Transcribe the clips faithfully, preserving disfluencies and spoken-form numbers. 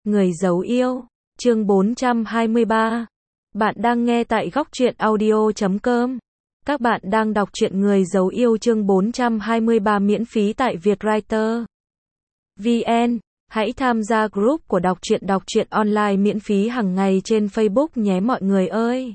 Người giấu yêu, chương bốn trăm hai mươi ba. Bạn đang nghe tại góc truyện audio chấm com. Các bạn đang đọc truyện Người giấu yêu chương bốn trăm hai mươi ba miễn phí tại Vietwriter vê en. Hãy tham gia group của đọc truyện đọc truyện online miễn phí hàng ngày trên Facebook nhé mọi người ơi.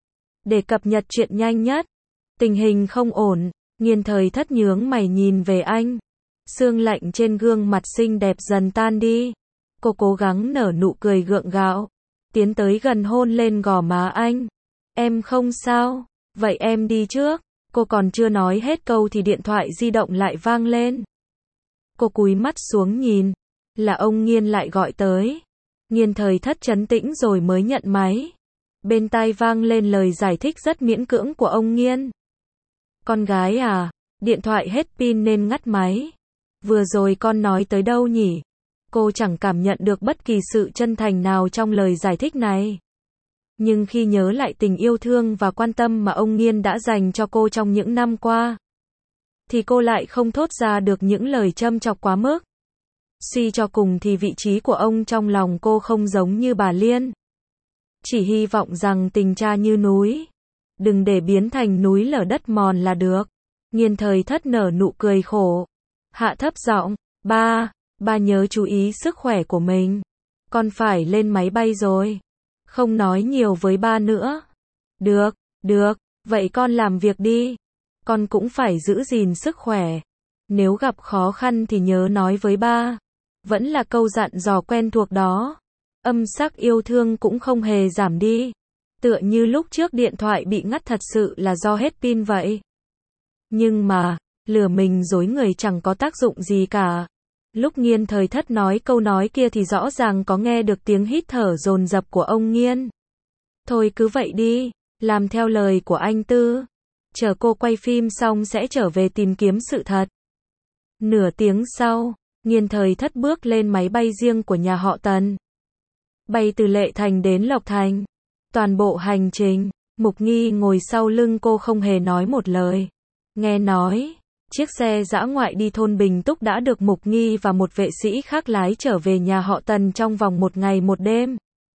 Để cập nhật truyện nhanh nhất. Tình hình không ổn, Nghiên Thời Thất nhướng mày nhìn về anh. Sương lạnh trên gương mặt xinh đẹp dần tan đi. Cô cố gắng nở nụ cười gượng gạo, tiến tới gần hôn lên gò má anh. Em không sao, vậy em đi trước. Cô còn chưa nói hết câu thì điện thoại di động lại vang lên. Cô cúi mắt xuống nhìn, là ông Nghiên lại gọi tới. Nghiên Thời Thất trấn tĩnh rồi mới nhận máy. Bên tai vang lên lời giải thích rất miễn cưỡng của ông Nghiên. Con gái à, điện thoại hết pin nên ngắt máy. Vừa rồi con nói tới đâu nhỉ? Cô chẳng cảm nhận được bất kỳ sự chân thành nào trong lời giải thích này. Nhưng khi nhớ lại tình yêu thương và quan tâm mà ông Nghiên đã dành cho cô trong những năm qua, thì cô lại không thốt ra được những lời châm chọc quá mức. Suy cho cùng thì vị trí của ông trong lòng cô không giống như bà Liên. Chỉ hy vọng rằng tình cha như núi, đừng để biến thành núi lở đất mòn là được. Nghiên Thời Thất nở nụ cười khổ, hạ thấp giọng, ba, ba nhớ chú ý sức khỏe của mình. Con phải lên máy bay rồi. Không nói nhiều với ba nữa. Được, được, vậy con làm việc đi. Con cũng phải giữ gìn sức khỏe. Nếu gặp khó khăn thì nhớ nói với ba. Vẫn là câu dặn dò quen thuộc đó. Âm sắc yêu thương cũng không hề giảm đi. Tựa như lúc trước điện thoại bị ngắt thật sự là do hết pin vậy. Nhưng mà, lừa mình dối người chẳng có tác dụng gì cả. Lúc Nghiên Thời Thất nói câu nói kia thì rõ ràng có nghe được tiếng hít thở dồn dập của ông Nghiên. Thôi cứ vậy đi, làm theo lời của anh Tư. Chờ cô quay phim xong sẽ trở về tìm kiếm sự thật. Nửa tiếng sau, Nghiên Thời Thất bước lên máy bay riêng của nhà họ Tần. Bay từ Lệ Thành đến Lộc Thành. Toàn bộ hành trình, Mục Nghi ngồi sau lưng cô không hề nói một lời. Nghe nói, chiếc xe dã ngoại đi thôn Bình Túc đã được Mục Nghi và một vệ sĩ khác lái trở về nhà họ Tần trong vòng một ngày một đêm.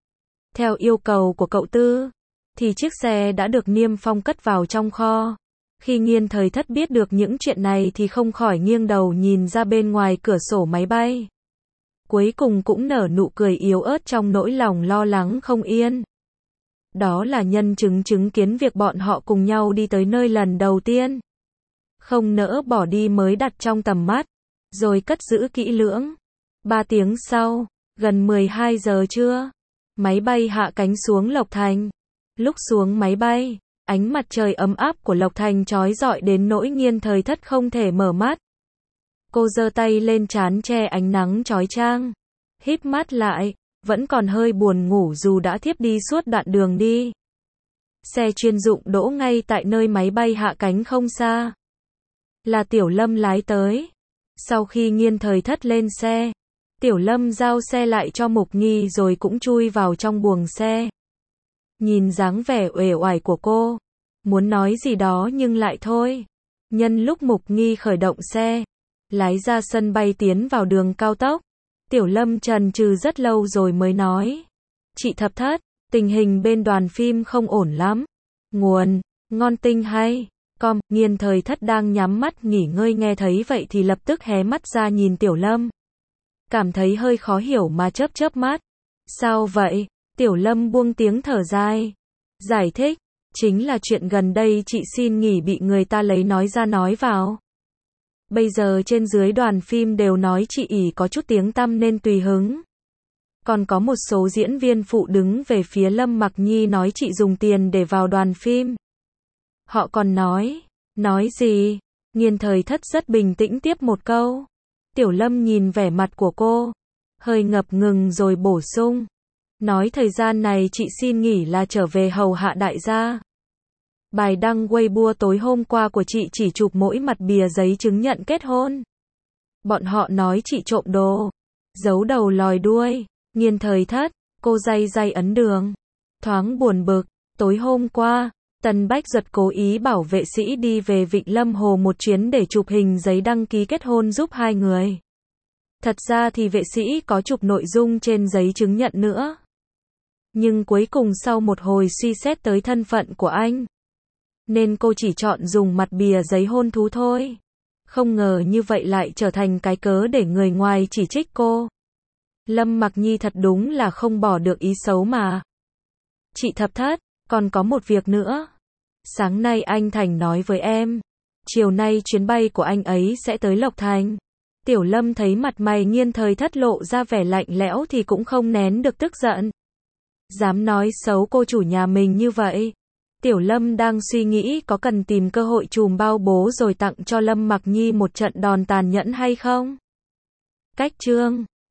Theo yêu cầu của cậu Tư, thì chiếc xe đã được niêm phong cất vào trong kho. Khi Nghiên Thời Thất biết được những chuyện này thì không khỏi nghiêng đầu nhìn ra bên ngoài cửa sổ máy bay. Cuối cùng cũng nở nụ cười yếu ớt trong nỗi lòng lo lắng không yên. Đó là nhân chứng chứng kiến việc bọn họ cùng nhau đi tới nơi lần đầu tiên. Không nỡ bỏ đi mới đặt trong tầm mắt, rồi cất giữ kỹ lưỡng. Ba tiếng sau, gần mười hai giờ trưa, máy bay hạ cánh xuống Lộc Thành. Lúc xuống máy bay, ánh mặt trời ấm áp của Lộc Thành chói rọi đến nỗi Nghiên Thời Thất không thể mở mắt. Cô giơ tay lên trán che ánh nắng chói chang, híp mắt lại, vẫn còn hơi buồn ngủ dù đã thiếp đi suốt đoạn đường đi. Xe chuyên dụng đỗ ngay tại nơi máy bay hạ cánh không xa. Là Tiểu Lâm lái tới. Sau khi Nghiên Thời Thất lên xe, Tiểu Lâm giao xe lại cho Mục Nghi rồi cũng chui vào trong buồng xe. Nhìn dáng vẻ uể oải của cô, muốn nói gì đó nhưng lại thôi. Nhân lúc Mục Nghi khởi động xe, lái ra sân bay tiến vào đường cao tốc, Tiểu Lâm chần chừ rất lâu rồi mới nói. Chị Thập Thất, tình hình bên đoàn phim không ổn lắm. Nguồn, ngon tinh hay. Com, Nghiên Thời Thất đang nhắm mắt nghỉ ngơi nghe thấy vậy thì lập tức hé mắt ra nhìn Tiểu Lâm. Cảm thấy hơi khó hiểu mà chớp chớp mắt. Sao vậy? Tiểu Lâm buông tiếng thở dài. Giải thích, chính là chuyện gần đây chị xin nghỉ bị người ta lấy nói ra nói vào. Bây giờ trên dưới đoàn phim đều nói chị ỷ có chút tiếng tăm nên tùy hứng. Còn có một số diễn viên phụ đứng về phía Lâm Mặc Nhi nói chị dùng tiền để vào đoàn phim. Họ còn nói, nói gì? Nghiên Thời Thất rất bình tĩnh tiếp một câu. Tiểu Lâm nhìn vẻ mặt của cô, hơi ngập ngừng rồi bổ sung. Nói thời gian này chị xin nghỉ là trở về hầu hạ đại gia. Bài đăng Weibo tối hôm qua của chị chỉ chụp mỗi mặt bìa giấy chứng nhận kết hôn. Bọn họ nói chị trộm đồ, giấu đầu lòi đuôi. Nghiên Thời Thất, cô day day ấn đường. Thoáng buồn bực, tối hôm qua, Tần Bách Duật cố ý bảo vệ sĩ đi về Vịnh Lâm Hồ một chuyến để chụp hình giấy đăng ký kết hôn giúp hai người. Thật ra thì vệ sĩ có chụp nội dung trên giấy chứng nhận nữa. Nhưng cuối cùng sau một hồi suy xét tới thân phận của anh, nên cô chỉ chọn dùng mặt bìa giấy hôn thú thôi. Không ngờ như vậy lại trở thành cái cớ để người ngoài chỉ trích cô. Lâm Mặc Nhi thật đúng là không bỏ được ý xấu mà. Chị Thập Thất, còn có một việc nữa. Sáng nay anh Thành nói với em, chiều nay chuyến bay của anh ấy sẽ tới Lộc Thành. Tiểu Lâm thấy mặt mày Nghiên Thời Thất lộ ra vẻ lạnh lẽo thì cũng không nén được tức giận. Dám nói xấu cô chủ nhà mình như vậy. Tiểu Lâm đang suy nghĩ có cần tìm cơ hội chùm bao bố rồi tặng cho Lâm Mặc Nhi một trận đòn tàn nhẫn hay không. Cách chương